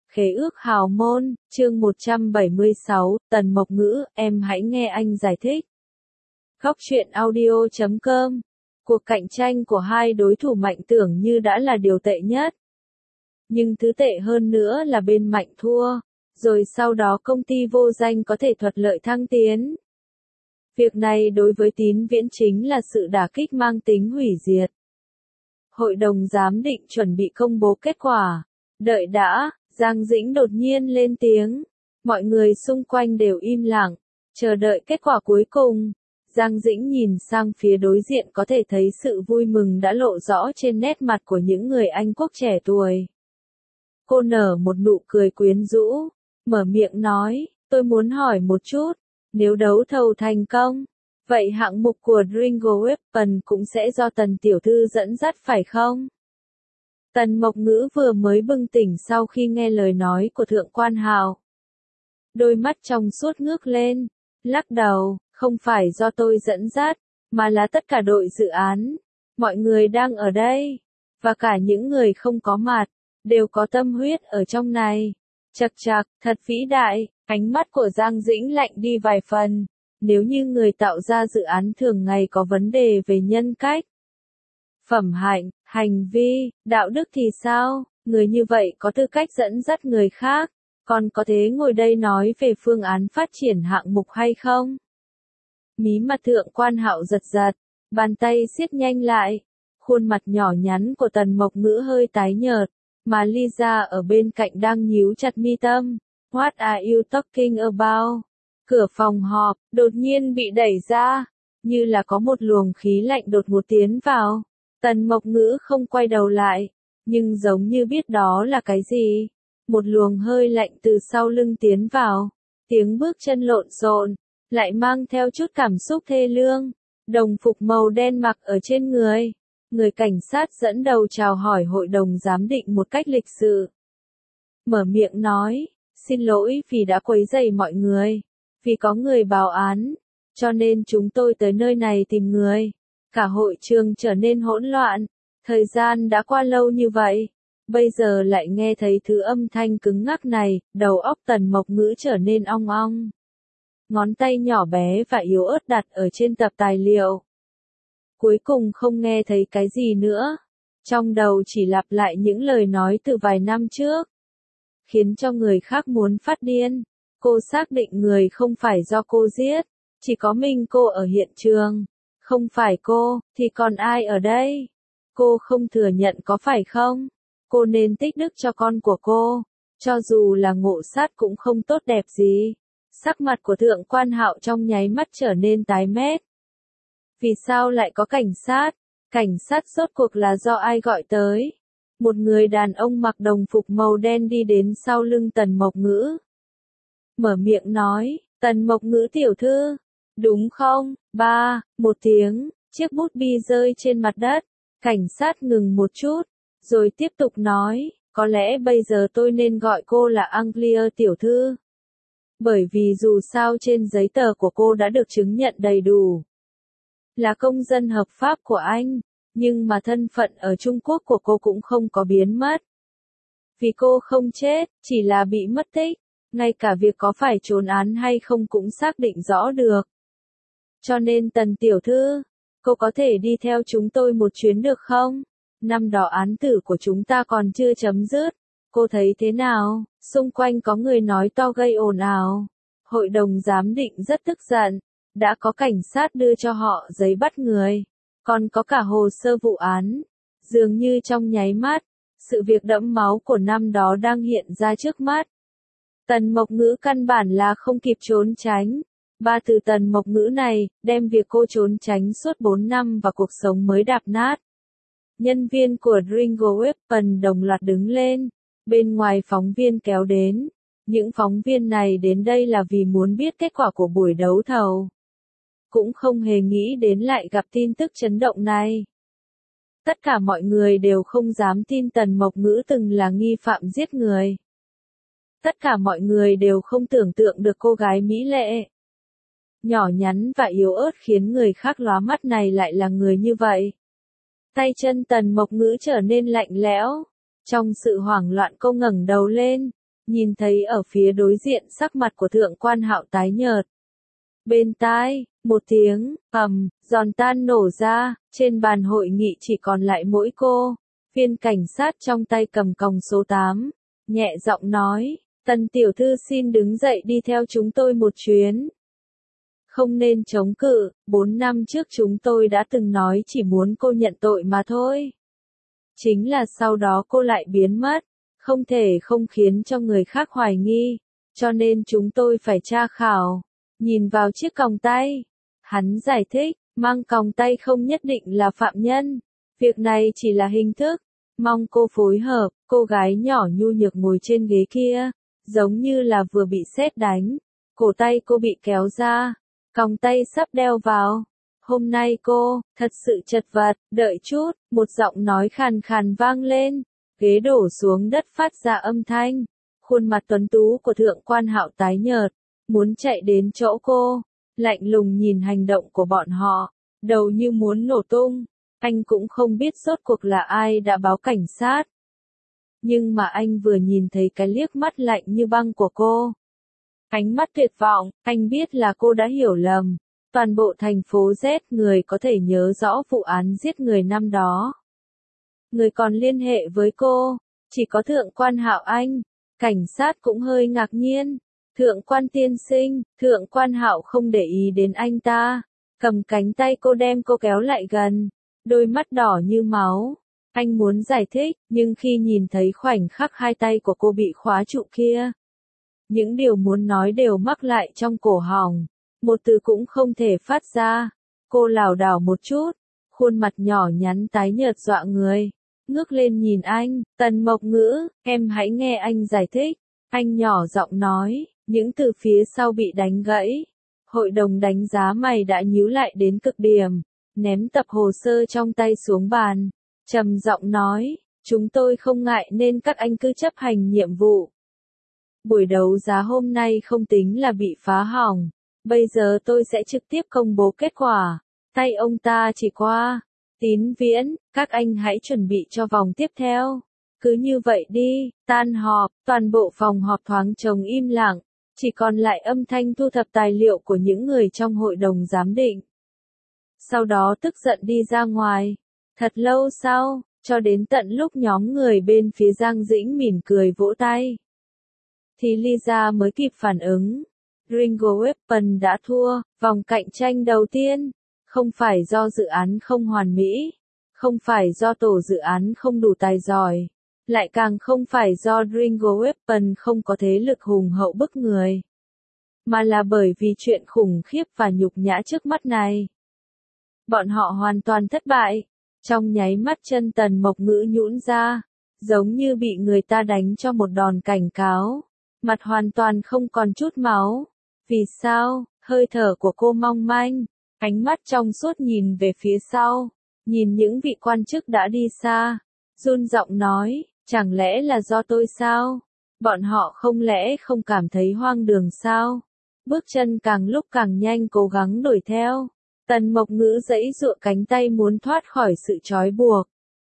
Khế ước hào môn, chương 176, Tần Mộc Ngữ, em hãy nghe anh giải thích. Góc truyện audio.com. Cuộc cạnh tranh của hai đối thủ mạnh tưởng như đã là điều tệ nhất. Nhưng thứ tệ hơn nữa là bên mạnh thua, rồi sau đó công ty vô danh có thể thuận lợi thăng tiến. Việc này đối với Tín Viễn chính là sự đả kích mang tính hủy diệt. Hội đồng giám định chuẩn bị công bố kết quả. Đợi đã, Giang Dĩnh đột nhiên lên tiếng. Mọi người xung quanh đều im lặng, chờ đợi kết quả cuối cùng. Giang Dĩnh nhìn sang phía đối diện có thể thấy sự vui mừng đã lộ rõ trên nét mặt của những người Anh quốc trẻ tuổi. Cô nở một nụ cười quyến rũ, mở miệng nói, tôi muốn hỏi một chút, nếu đấu thầu thành công, vậy hạng mục của Ringo Weapon cũng sẽ do Tần tiểu thư dẫn dắt phải không? Tần Mộc Ngữ vừa mới bừng tỉnh sau khi nghe lời nói của Thượng Quan Hạo. Đôi mắt trong suốt ngước lên, lắc đầu, không phải do tôi dẫn dắt, mà là tất cả đội dự án. Mọi người đang ở đây, và cả những người không có mặt, đều có tâm huyết ở trong này. Chậc chậc, thật vĩ đại, ánh mắt của Giang Dĩnh lạnh đi vài phần. Nếu như người tạo ra dự án thường ngày có vấn đề về nhân cách, phẩm hạnh, hành vi, đạo đức thì sao? Người như vậy có tư cách dẫn dắt người khác, còn có thể ngồi đây nói về phương án phát triển hạng mục hay không? Mí mặt Thượng Quan Hạo giật giật, bàn tay siết nhanh lại. Khuôn mặt nhỏ nhắn của Tần Mộc Ngữ hơi tái nhợt, mà Lisa ở bên cạnh đang nhíu chặt mi tâm. What are you talking about? Cửa phòng họp đột nhiên bị đẩy ra, như là có một luồng khí lạnh đột ngột tiến vào. Tần Mộc Ngữ không quay đầu lại, nhưng giống như biết đó là cái gì. Một luồng hơi lạnh từ sau lưng tiến vào, tiếng bước chân lộn xộn, lại mang theo chút cảm xúc thê lương. Đồng phục màu đen mặc ở trên người. Người cảnh sát dẫn đầu chào hỏi hội đồng giám định một cách lịch sự. Mở miệng nói, xin lỗi vì đã quấy rầy mọi người. Vì có người báo án, cho nên chúng tôi tới nơi này tìm người. Cả hội trường trở nên hỗn loạn. Thời gian đã qua lâu như vậy, bây giờ lại nghe thấy thứ âm thanh cứng ngắc này, đầu óc Tần Mộc Ngữ trở nên ong ong. Ngón tay nhỏ bé và yếu ớt đặt ở trên tập tài liệu. Cuối cùng không nghe thấy cái gì nữa. Trong đầu chỉ lặp lại những lời nói từ vài năm trước. Khiến cho người khác muốn phát điên. Cô xác định người không phải do cô giết. Chỉ có mình cô ở hiện trường. Không phải cô, thì còn ai ở đây? Cô không thừa nhận có phải không? Cô nên tích đức cho con của cô. Cho dù là ngộ sát cũng không tốt đẹp gì. Sắc mặt của Thượng Quan Hạo trong nháy mắt trở nên tái mét. Vì sao lại có cảnh sát? Cảnh sát rốt cuộc là do ai gọi tới? Một người đàn ông mặc đồng phục màu đen đi đến sau lưng Tần Mộc Ngữ. Mở miệng nói, Tần Mộc Ngữ tiểu thư. Đúng không? Một tiếng, chiếc bút bi rơi trên mặt đất. Cảnh sát ngừng một chút, rồi tiếp tục nói, có lẽ bây giờ tôi nên gọi cô là Anglia tiểu thư. Bởi vì dù sao trên giấy tờ của cô đã được chứng nhận đầy đủ. Là công dân hợp pháp của Anh, nhưng mà thân phận ở Trung Quốc của cô cũng không có biến mất. Vì cô không chết, chỉ là bị mất tích, ngay cả việc có phải trốn án hay không cũng xác định rõ được. Cho nên Tần tiểu thư, cô có thể đi theo chúng tôi một chuyến được không? Năm đó án tử của chúng ta còn chưa chấm dứt. Cô thấy thế nào? Xung quanh có người nói to gây ồn ào. Hội đồng giám định rất tức giận. Đã có cảnh sát đưa cho họ giấy bắt người. Còn có cả hồ sơ vụ án. Dường như trong nháy mắt, sự việc đẫm máu của năm đó đang hiện ra trước mắt. Tần Mộc Ngữ căn bản là không kịp trốn tránh. Ba từ Tần Mộc Ngữ này, đem việc cô trốn tránh suốt 4 năm và cuộc sống mới đạp nát. Nhân viên của Ringo Weapon đồng loạt đứng lên. Bên ngoài phóng viên kéo đến. Những phóng viên này đến đây là vì muốn biết kết quả của buổi đấu thầu. Cũng không hề nghĩ đến lại gặp tin tức chấn động này. Tất cả mọi người đều không dám tin Tần Mộc Ngữ từng là nghi phạm giết người. Tất cả mọi người đều không tưởng tượng được cô gái mỹ lệ, nhỏ nhắn và yếu ớt khiến người khác lóa mắt này lại là người như vậy. Tay chân Tần Mộc Ngữ trở nên lạnh lẽo. Trong sự hoảng loạn cô ngẩng đầu lên, nhìn thấy ở phía đối diện sắc mặt của Thượng quan Hạo tái nhợt. Bên tai, một tiếng, ầm, giòn tan nổ ra, trên bàn hội nghị chỉ còn lại mỗi cô. Viên cảnh sát trong tay cầm còng số 8, nhẹ giọng nói, Tần tiểu thư xin đứng dậy đi theo chúng tôi một chuyến. Không nên chống cự, 4 năm trước chúng tôi đã từng nói chỉ muốn cô nhận tội mà thôi. Chính là sau đó cô lại biến mất, không thể không khiến cho người khác hoài nghi, cho nên chúng tôi phải tra khảo. Nhìn vào chiếc còng tay, hắn giải thích, mang còng tay không nhất định là phạm nhân, việc này chỉ là hình thức, mong cô phối hợp. Cô gái nhỏ nhu nhược ngồi trên ghế kia, giống như là vừa bị sét đánh, cổ tay cô bị kéo ra, còng tay sắp đeo vào. Hôm nay cô, thật sự chật vật, đợi chút, một giọng nói khàn khàn vang lên, ghế đổ xuống đất phát ra âm thanh, khuôn mặt tuấn tú của Thượng quan Hạo tái nhợt, muốn chạy đến chỗ cô, lạnh lùng nhìn hành động của bọn họ, đầu như muốn nổ tung, anh cũng không biết rốt cuộc là ai đã báo cảnh sát. Nhưng mà anh vừa nhìn thấy cái liếc mắt lạnh như băng của cô. Ánh mắt tuyệt vọng, anh biết là cô đã hiểu lầm. Toàn bộ thành phố Z người có thể nhớ rõ vụ án giết người năm đó. Người còn liên hệ với cô, chỉ có Thượng quan Hạo Anh. Cảnh sát cũng hơi ngạc nhiên. Thượng quan tiên sinh, Thượng quan Hạo không để ý đến anh ta. Cầm cánh tay cô đem cô kéo lại gần. Đôi mắt đỏ như máu. Anh muốn giải thích, nhưng khi nhìn thấy khoảnh khắc hai tay của cô bị khóa trụ kia. Những điều muốn nói đều mắc lại trong cổ họng. Một từ cũng không thể phát ra. Cô lảo đảo một chút. Khuôn mặt nhỏ nhắn tái nhợt dọa người. Ngước lên nhìn anh, Tần Mộc Ngữ, em hãy nghe anh giải thích. Anh nhỏ giọng nói, những từ phía sau bị đánh gãy. Hội đồng đánh giá mày đã nhíu lại đến cực điểm. Ném tập hồ sơ trong tay xuống bàn. Trầm giọng nói, chúng tôi không ngại nên các anh cứ chấp hành nhiệm vụ. Buổi đấu giá hôm nay không tính là bị phá hỏng. Bây giờ tôi sẽ trực tiếp công bố kết quả. Tay ông ta chỉ qua. Tín Viễn, các anh hãy chuẩn bị cho vòng tiếp theo. Cứ như vậy đi, tan họp, toàn bộ phòng họp thoáng trống im lặng. Chỉ còn lại âm thanh thu thập tài liệu của những người trong hội đồng giám định. Sau đó tức giận đi ra ngoài. Thật lâu sau, cho đến tận lúc nhóm người bên phía Giang Dĩnh mỉm cười vỗ tay. Thì Lisa mới kịp phản ứng. Ringo Weapon đã thua, vòng cạnh tranh đầu tiên. Không phải do dự án không hoàn mỹ. Không phải do tổ dự án không đủ tài giỏi. Lại càng không phải do Ringo Weapon không có thế lực hùng hậu bức người. Mà là bởi vì chuyện khủng khiếp và nhục nhã trước mắt này. Bọn họ hoàn toàn thất bại. Trong nháy mắt chân Tần Mộc Ngữ nhũn ra, giống như bị người ta đánh cho một đòn cảnh cáo. Mặt hoàn toàn không còn chút máu. Vì sao? Hơi thở của cô mong manh, ánh mắt trong suốt nhìn về phía sau, nhìn những vị quan chức đã đi xa, run giọng nói, chẳng lẽ là do tôi sao? Bọn họ không lẽ không cảm thấy hoang đường sao? Bước chân càng lúc càng nhanh cố gắng đuổi theo. Tần Mộc Ngữ giãy giụa cánh tay muốn thoát khỏi sự trói buộc.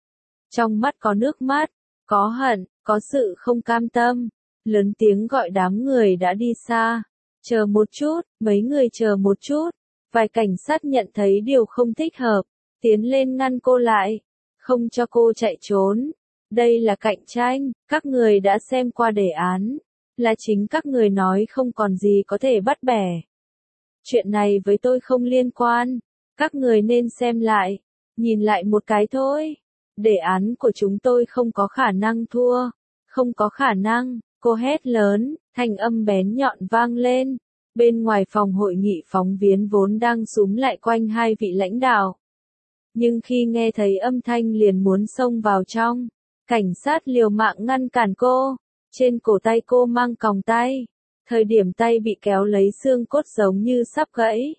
Trong mắt có nước mắt, có hận, có sự không cam tâm. Lớn tiếng gọi đám người đã đi xa. Chờ một chút, mấy người chờ một chút. Vài cảnh sát nhận thấy điều không thích hợp. Tiến lên ngăn cô lại. Không cho cô chạy trốn. Đây là cạnh tranh, các người đã xem qua đề án. Là chính các người nói không còn gì có thể bắt bẻ. Chuyện này với tôi không liên quan. Các người nên xem lại. Nhìn lại một cái thôi. Đề án của chúng tôi không có khả năng thua. Không có khả năng. Cô hét lớn, thanh âm bén nhọn vang lên. Bên ngoài phòng hội nghị phóng viên vốn đang súm lại quanh hai vị lãnh đạo. Nhưng khi nghe thấy âm thanh liền muốn xông vào trong. Cảnh sát liều mạng ngăn cản cô. Trên cổ tay cô mang còng tay. Thời điểm tay bị kéo lấy xương cốt giống như sắp gãy.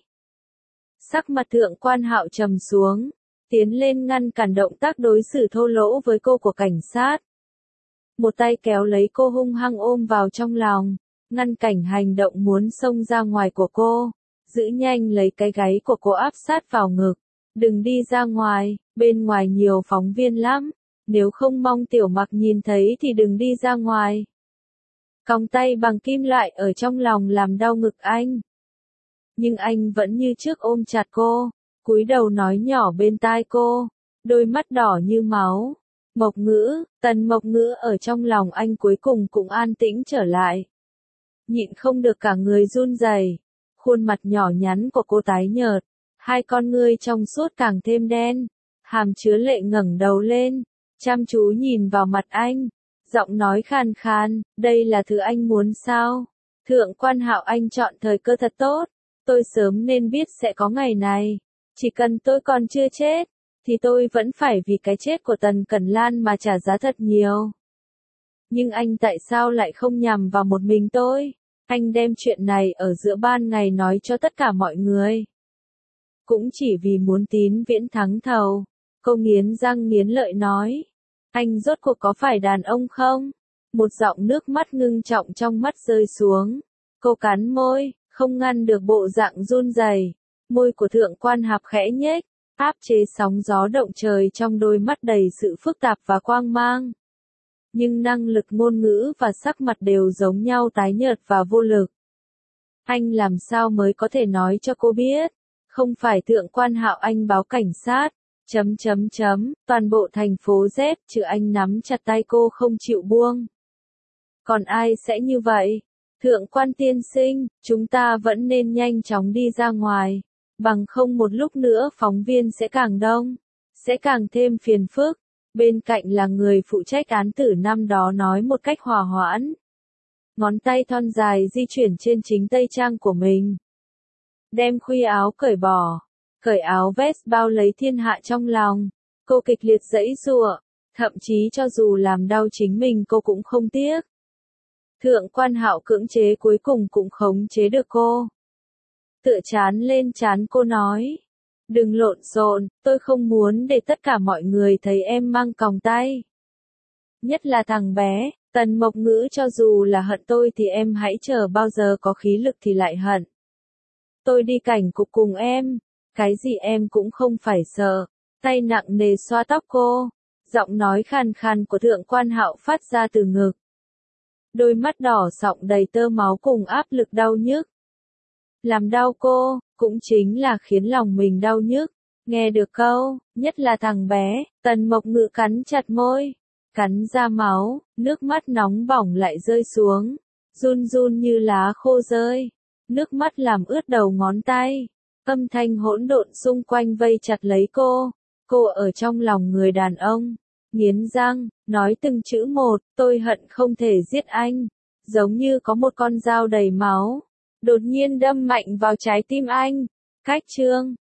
Sắc mặt Thượng quan Hạo trầm xuống. Tiến lên ngăn cản động tác đối xử thô lỗ với cô của cảnh sát. Một tay kéo lấy cô hung hăng ôm vào trong lòng. Ngăn cảnh hành động muốn xông ra ngoài của cô. Giữ nhanh lấy cái gáy của cô áp sát vào ngực. Đừng đi ra ngoài, bên ngoài nhiều phóng viên lắm. Nếu không mong Tiểu Mặc nhìn thấy thì đừng đi ra ngoài. còng tay bằng kim loại ở trong lòng làm đau ngực anh. Nhưng anh vẫn như trước ôm chặt cô, cúi đầu nói nhỏ bên tai cô, đôi mắt đỏ như máu. Mộc Ngữ, Tần Mộc Ngữ ở trong lòng anh cuối cùng cũng an tĩnh trở lại. Nhịn không được cả người run rẩy, khuôn mặt nhỏ nhắn của cô tái nhợt, hai con ngươi trong suốt càng thêm đen, hàm chứa lệ ngẩng đầu lên, chăm chú nhìn vào mặt anh, giọng nói khàn khàn, đây là thứ anh muốn sao? Thượng quan Hạo, anh chọn thời cơ thật tốt, tôi sớm nên biết sẽ có ngày này, chỉ cần tôi còn chưa chết, thì tôi vẫn phải vì cái chết của Tần Cẩn Lan mà trả giá thật nhiều. Nhưng anh tại sao lại không nhằm vào một mình tôi? Anh đem chuyện này ở giữa ban ngày nói cho tất cả mọi người. Cũng chỉ vì muốn Tín Viễn thắng thầu. Cô nghiến răng nghiến lợi nói. Anh rốt cuộc có phải đàn ông không? Một giọng nước mắt ngưng trọng trong mắt rơi xuống. Cô cắn môi, không ngăn được bộ dạng run rẩy. Môi của Thượng quan Hạp khẽ nhếch, áp chế sóng gió động trời trong đôi mắt đầy sự phức tạp và quang mang. Nhưng năng lực ngôn ngữ và sắc mặt đều giống nhau tái nhợt và vô lực. Anh làm sao mới có thể nói cho cô biết? Không phải Thượng quan Hạo anh báo cảnh sát. Toàn bộ thành phố Z trừ anh nắm chặt tay cô không chịu buông. Còn ai sẽ như vậy? Thượng quan tiên sinh, chúng ta vẫn nên nhanh chóng đi ra ngoài. Bằng không một lúc nữa phóng viên sẽ càng đông. Sẽ càng thêm phiền phức. Bên cạnh là người phụ trách án tử năm đó nói một cách hòa hoãn. Ngón tay thon dài di chuyển trên chính tây trang của mình. Đem khuy áo cởi bỏ. Cởi áo vest bao lấy thiên hạ trong lòng. Cô kịch liệt giãy giụa. Thậm chí cho dù làm đau chính mình cô cũng không tiếc. Thượng quan Hạo cưỡng chế cuối cùng cũng khống chế được cô. Tựa chán lên trán cô nói. Đừng lộn xộn, tôi không muốn để tất cả mọi người thấy em mang còng tay. Nhất là thằng bé, Tần Mộc Ngữ, cho dù là hận tôi thì em hãy chờ bao giờ có khí lực thì lại hận. Tôi đi cảnh cục cùng em, cái gì em cũng không phải sợ. Tay nặng nề xoa tóc cô, giọng nói khàn khàn của Thượng quan Hạo phát ra từ ngực. Đôi mắt đỏ sọng đầy tơ máu cùng áp lực đau nhức. Làm đau cô, cũng chính là khiến lòng mình đau nhức. Nghe được câu, nhất là thằng bé, Tần Mộc Ngữ cắn chặt môi, cắn ra máu, nước mắt nóng bỏng lại rơi xuống, run run như lá khô rơi. Nước mắt làm ướt đầu ngón tay, âm thanh hỗn độn xung quanh vây chặt lấy cô. Cô ở trong lòng người đàn ông, nghiến răng, nói từng chữ một, tôi hận không thể giết anh, giống như có một con dao đầy máu. Đột nhiên đâm mạnh vào trái tim anh. Cách chương